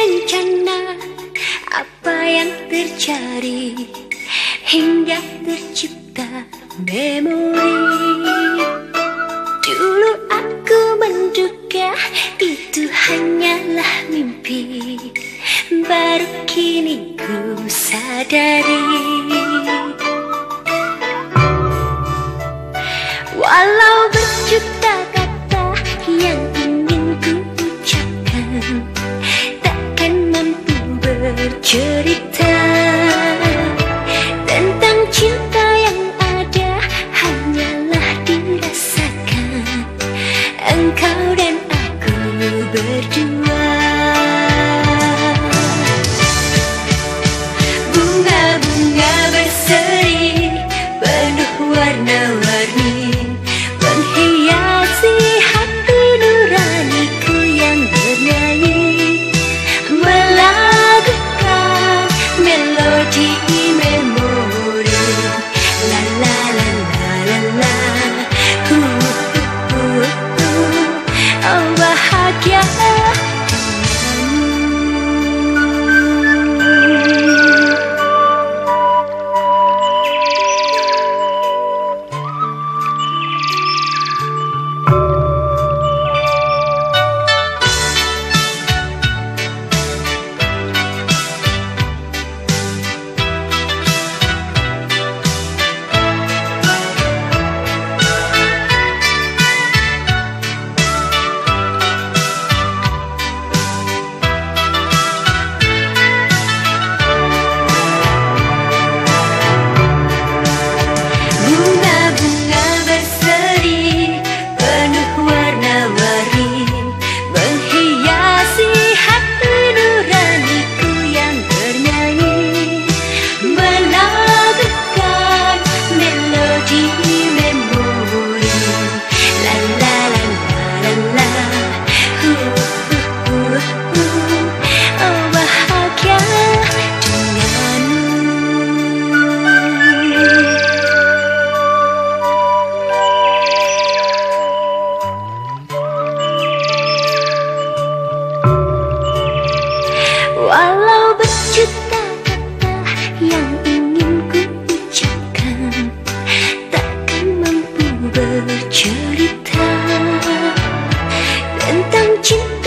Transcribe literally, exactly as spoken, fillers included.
rencana apa yang terjadi hingga tercipta memori. Dulu aku menduga itu hanyalah mimpi, baru kini ku sadari. Walau berjuta kata yang ingin ku ucapkan, takkan mampu bercerita tentang cinta yang ada, hanyalah dirasakan engkau dan aku berdua. Bunga-bunga berseri penuh warna-warni menghiasi hati nuraniku yang bernyanyi, melakukan melodi memori. La la la la la la, uh, uh, uh, uh. Oh bahagia walau berjuta kata yang ingin ku ucapkan, takkan mampu bercerita tentang cinta